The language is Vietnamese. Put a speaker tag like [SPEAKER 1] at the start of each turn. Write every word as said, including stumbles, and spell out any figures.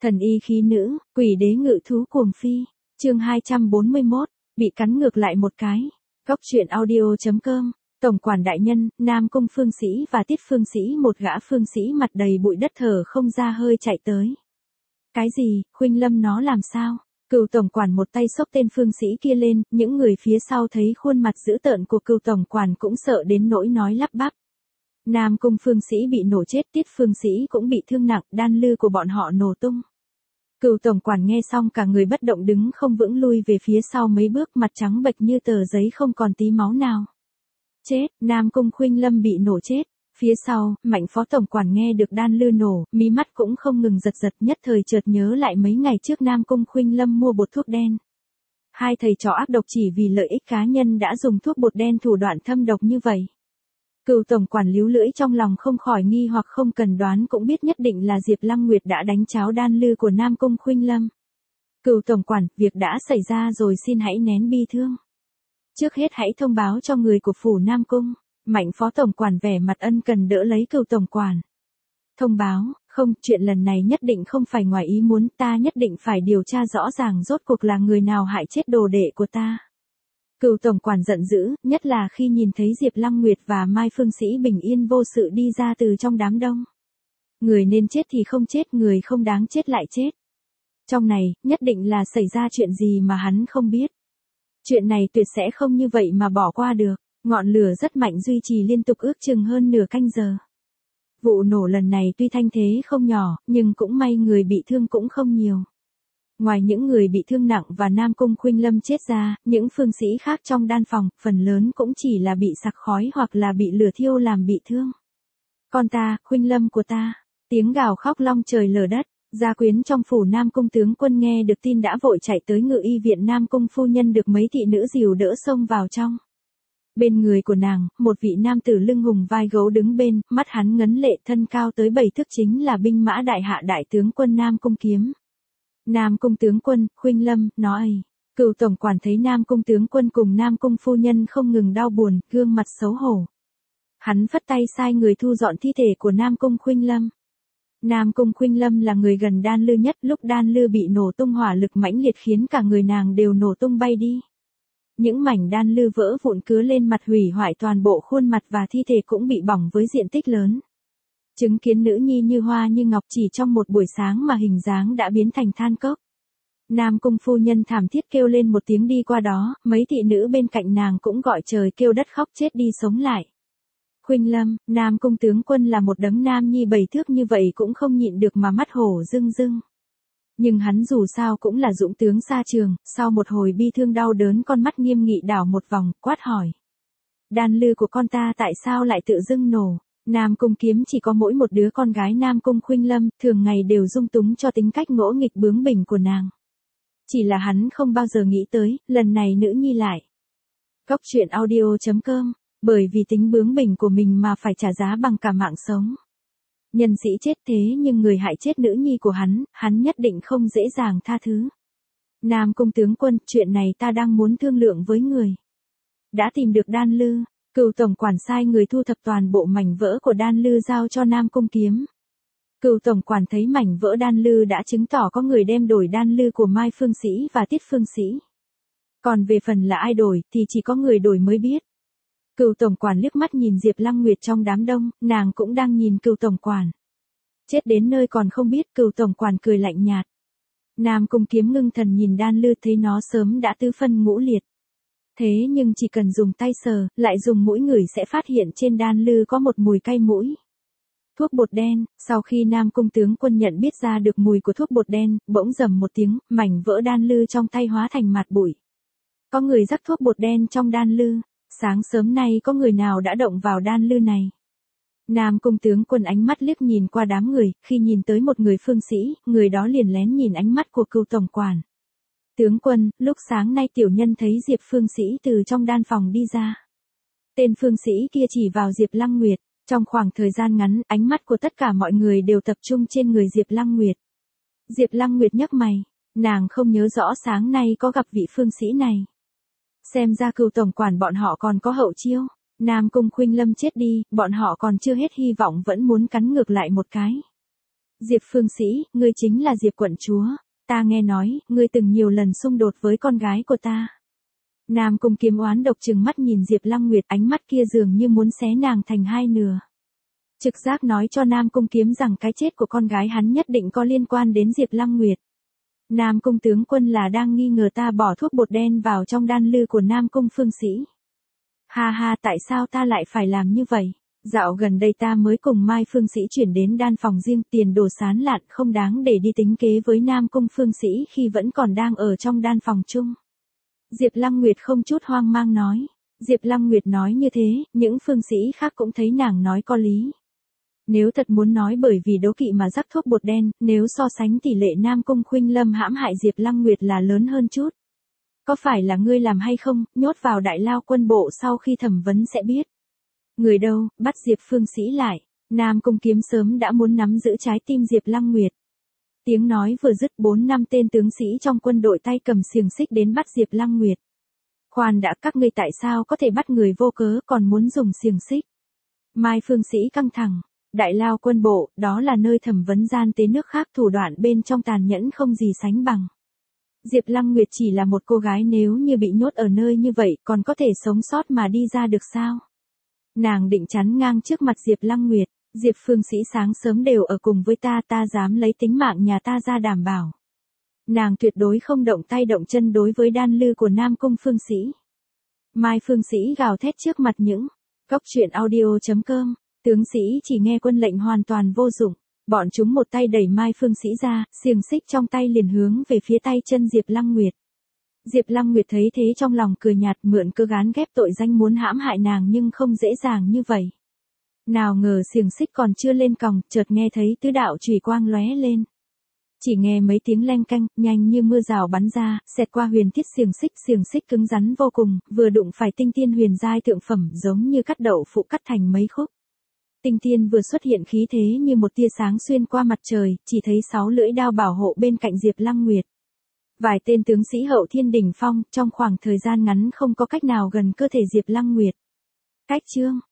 [SPEAKER 1] Thần y khí nữ, quỷ đế ngự thú cuồng phi. Chương hai trăm bốn mươi mốt, bị cắn ngược lại một cái. Góc truyện audio.com. Tổng quản đại nhân, Nam Cung Phương Sĩ và Tiết Phương Sĩ, một gã phương sĩ mặt đầy bụi đất thở không ra hơi chạy tới. Cái gì, Khuynh Lâm nó làm sao? Cừu tổng quản một tay xốc tên phương sĩ kia lên, những người phía sau thấy khuôn mặt dữ tợn của cừu tổng quản cũng sợ đến nỗi nói lắp bắp. Nam Cung Phương Sĩ bị nổ chết, Tiết Phương Sĩ cũng bị thương nặng, đan lư của bọn họ nổ tung. Cừu tổng quản nghe xong cả người bất động đứng không vững, lui về phía sau mấy bước, mặt trắng bệch như tờ giấy không còn tí máu nào. Chết, Nam Cung Khuynh Lâm bị nổ chết. Phía sau, Mạnh phó tổng quản nghe được đan lư nổ, mí mắt cũng không ngừng giật giật, nhất thời chợt nhớ lại mấy ngày trước Nam Cung Khuynh Lâm mua bột thuốc đen. Hai thầy trò ác độc chỉ vì lợi ích cá nhân đã dùng thuốc bột đen thủ đoạn thâm độc như vậy. Cừu tổng quản líu lưỡi trong lòng không khỏi nghi, hoặc không cần đoán cũng biết nhất định là Diệp Lăng Nguyệt đã đánh cháo đan lư của Nam Cung Khuynh Lâm. Cừu tổng quản, việc đã xảy ra rồi, xin hãy nén bi thương. Trước hết hãy thông báo cho người của phủ Nam Cung. Mạnh phó tổng quản vẻ mặt ân cần đỡ lấy cừu tổng quản. Thông báo, không, chuyện lần này nhất định không phải ngoài ý muốn, ta nhất định phải điều tra rõ ràng rốt cuộc là người nào hại chết đồ đệ của ta. Cừu tổng quản giận dữ, nhất là khi nhìn thấy Diệp Lăng Nguyệt và Mai Phương Sĩ bình yên vô sự đi ra từ trong đám đông. Người nên chết thì không chết, người không đáng chết lại chết. Trong này, nhất định là xảy ra chuyện gì mà hắn không biết. Chuyện này tuyệt sẽ không như vậy mà bỏ qua được. Ngọn lửa rất mạnh duy trì liên tục ước chừng hơn nửa canh giờ. Vụ nổ lần này tuy thanh thế không nhỏ, nhưng cũng may người bị thương cũng không nhiều. Ngoài những người bị thương nặng và Nam Cung Khuynh Lâm chết ra, những phương sĩ khác trong đan phòng, phần lớn cũng chỉ là bị sặc khói hoặc là bị lửa thiêu làm bị thương. Con ta, Khuynh Lâm của ta, tiếng gào khóc long trời lở đất. Gia quyến trong phủ Nam Cung tướng quân nghe được tin đã vội chạy tới ngự y viện. Nam Cung phu nhân được mấy thị nữ dìu đỡ xông vào trong. Bên người của nàng, một vị nam tử lưng hùng vai gấu đứng bên, mắt hắn ngấn lệ, thân cao tới bảy thước, chính là binh mã đại hạ đại tướng quân Nam Cung Kiếm. Nam Cung tướng quân, Khuynh Lâm, nói. Cừu tổng quản thấy Nam Cung tướng quân cùng Nam Cung phu nhân không ngừng đau buồn, gương mặt xấu hổ. Hắn phất tay sai người thu dọn thi thể của Nam Cung Khuynh Lâm. Nam Cung Khuynh Lâm là người gần đan lư nhất, lúc đan lư bị nổ tung hỏa lực mãnh liệt khiến cả người nàng đều nổ tung bay đi. Những mảnh đan lư vỡ vụn cứa lên mặt, hủy hoại toàn bộ khuôn mặt, và thi thể cũng bị bỏng với diện tích lớn. Chứng kiến nữ nhi như hoa như ngọc chỉ trong một buổi sáng mà hình dáng đã biến thành than cốc. Nam Cung phu nhân thảm thiết kêu lên một tiếng, đi qua đó, mấy thị nữ bên cạnh nàng cũng gọi trời kêu đất khóc, chết đi sống lại. Khuynh Lâm, Nam Cung tướng quân là một đấng nam nhi bảy thước như vậy cũng không nhịn được mà mắt hổ rưng rưng. Nhưng hắn dù sao cũng là dũng tướng xa trường, sau một hồi bi thương đau đớn, con mắt nghiêm nghị đảo một vòng, quát hỏi. Đan lư của con ta tại sao lại tự dưng nổ? Nam Cung Kiếm chỉ có mỗi một đứa con gái Nam Cung Khuynh Lâm, thường ngày đều dung túng cho tính cách ngỗ nghịch bướng bỉnh của nàng. Chỉ là hắn không bao giờ nghĩ tới, lần này nữ nhi lại. Góc truyện audio.com, bởi vì tính bướng bỉnh của mình mà phải trả giá bằng cả mạng sống. Nhân sĩ chết thế nhưng người hại chết nữ nhi của hắn, hắn nhất định không dễ dàng tha thứ. Nam Cung tướng quân, chuyện này ta đang muốn thương lượng với người. Đã tìm được đan lư, Cừu tổng quản sai người thu thập toàn bộ mảnh vỡ của đan lư giao cho Nam Cung Kiếm. Cừu tổng quản thấy mảnh vỡ đan lư đã chứng tỏ có người đem đổi đan lư của Mai Phương Sĩ và Tiết Phương Sĩ. Còn về phần là ai đổi thì chỉ có người đổi mới biết. Cừu tổng quản liếc mắt nhìn Diệp Lăng Nguyệt trong đám đông, nàng cũng đang nhìn cừu tổng quản. Chết đến nơi còn không biết, cừu tổng quản cười lạnh nhạt. Nam Cung Kiếm ngưng thần nhìn đan lư, thấy nó sớm đã tứ phân ngũ liệt. Thế nhưng chỉ cần dùng tay sờ, lại dùng mũi ngửi sẽ phát hiện trên đan lư có một mùi cay mũi. Thuốc bột đen. Sau khi Nam Cung tướng quân nhận biết ra được mùi của thuốc bột đen, bỗng rầm một tiếng, mảnh vỡ đan lư trong tay hóa thành mạt bụi. Có người rắc thuốc bột đen trong đan lư. Sáng sớm nay có người nào đã động vào đan lư này? Nam Cung tướng quân ánh mắt liếc nhìn qua đám người, khi nhìn tới một người phương sĩ, người đó liền lén nhìn ánh mắt của cừu tổng quản. Tướng quân, lúc sáng nay tiểu nhân thấy Diệp phương sĩ từ trong đan phòng đi ra. Tên phương sĩ kia chỉ vào Diệp Lăng Nguyệt. Trong khoảng thời gian ngắn, ánh mắt của tất cả mọi người đều tập trung trên người Diệp Lăng Nguyệt. Diệp Lăng Nguyệt nhấc mày, nàng không nhớ rõ sáng nay có gặp vị phương sĩ này. Xem ra cừu tổng quản bọn họ còn có hậu chiêu. Nam Cung Khuynh Lâm chết đi, bọn họ còn chưa hết hy vọng, vẫn muốn cắn ngược lại một cái. Diệp Phương Sĩ, ngươi chính là Diệp quận chúa. Ta nghe nói, ngươi từng nhiều lần xung đột với con gái của ta. Nam Cung Kiếm oán độc trừng mắt nhìn Diệp Lăng Nguyệt, ánh mắt kia dường như muốn xé nàng thành hai nửa. Trực giác nói cho Nam Cung Kiếm rằng cái chết của con gái hắn nhất định có liên quan đến Diệp Lăng Nguyệt. Nam Cung tướng quân là đang nghi ngờ ta bỏ thuốc bột đen vào trong đan lư của Nam Cung Phương Sĩ. Ha ha, tại sao ta lại phải làm như vậy? Dạo gần đây ta mới cùng Mai Phương Sĩ chuyển đến đan phòng riêng, tiền đồ sán lạn, không đáng để đi tính kế với Nam Cung Phương Sĩ khi vẫn còn đang ở trong đan phòng chung. Diệp Lăng Nguyệt không chút hoang mang nói. Diệp Lăng Nguyệt nói như thế, những phương sĩ khác cũng thấy nàng nói có lý. Nếu thật muốn nói bởi vì đố kỵ mà rắc thuốc bột đen, nếu so sánh tỷ lệ Nam Cung Khuynh Lâm hãm hại Diệp Lăng Nguyệt là lớn hơn chút. Có phải là ngươi làm hay không, nhốt vào đại lao quân bộ sau khi thẩm vấn sẽ biết. Người đâu, bắt Diệp Phương Sĩ lại. Nam Cung Kiếm sớm đã muốn nắm giữ trái tim Diệp Lăng Nguyệt. Tiếng nói vừa dứt, bốn năm tên tướng sĩ trong quân đội tay cầm xiềng xích đến bắt Diệp Lăng Nguyệt. Khoan đã, các ngươi tại sao có thể bắt người vô cớ còn muốn dùng xiềng xích? Mai Phương Sĩ căng thẳng. Đại lao quân bộ, đó là nơi thẩm vấn gian tế nước khác, thủ đoạn bên trong tàn nhẫn không gì sánh bằng. Diệp Lăng Nguyệt chỉ là một cô gái, nếu như bị nhốt ở nơi như vậy còn có thể sống sót mà đi ra được sao? Nàng định chắn ngang trước mặt Diệp Lăng Nguyệt. Diệp Phương Sĩ sáng sớm đều ở cùng với ta, ta dám lấy tính mạng nhà ta ra đảm bảo. Nàng tuyệt đối không động tay động chân đối với đan lư của Nam Cung Phương Sĩ. Mai Phương Sĩ gào thét trước mặt những góc truyện audio chấm com. Tướng sĩ chỉ nghe quân lệnh hoàn toàn vô dụng. Bọn chúng một tay đẩy Mai Phương Sĩ ra, xiềng xích trong tay liền hướng về phía tay chân Diệp Lăng Nguyệt. Diệp Lăng Nguyệt thấy thế trong lòng cười nhạt, mượn cơ gán ghép tội danh muốn hãm hại nàng nhưng không dễ dàng như vậy. Nào ngờ xiềng xích còn chưa lên còng, chợt nghe thấy tứ đạo chùy quang lóe lên. Chỉ nghe mấy tiếng leng canh, nhanh như mưa rào bắn ra, xẹt qua huyền thiết xiềng xích, xiềng xích cứng rắn vô cùng, vừa đụng phải tinh tiên huyền giai thượng phẩm, giống như cắt đậu phụ cắt thành mấy khúc. Tinh tiên vừa xuất hiện khí thế như một tia sáng xuyên qua mặt trời, chỉ thấy sáu lưỡi đao bảo hộ bên cạnh Diệp Lăng Nguyệt. Vài tên tướng sĩ hậu thiên đỉnh phong, trong khoảng thời gian ngắn không có cách nào gần cơ thể Diệp Lăng Nguyệt. Cách chương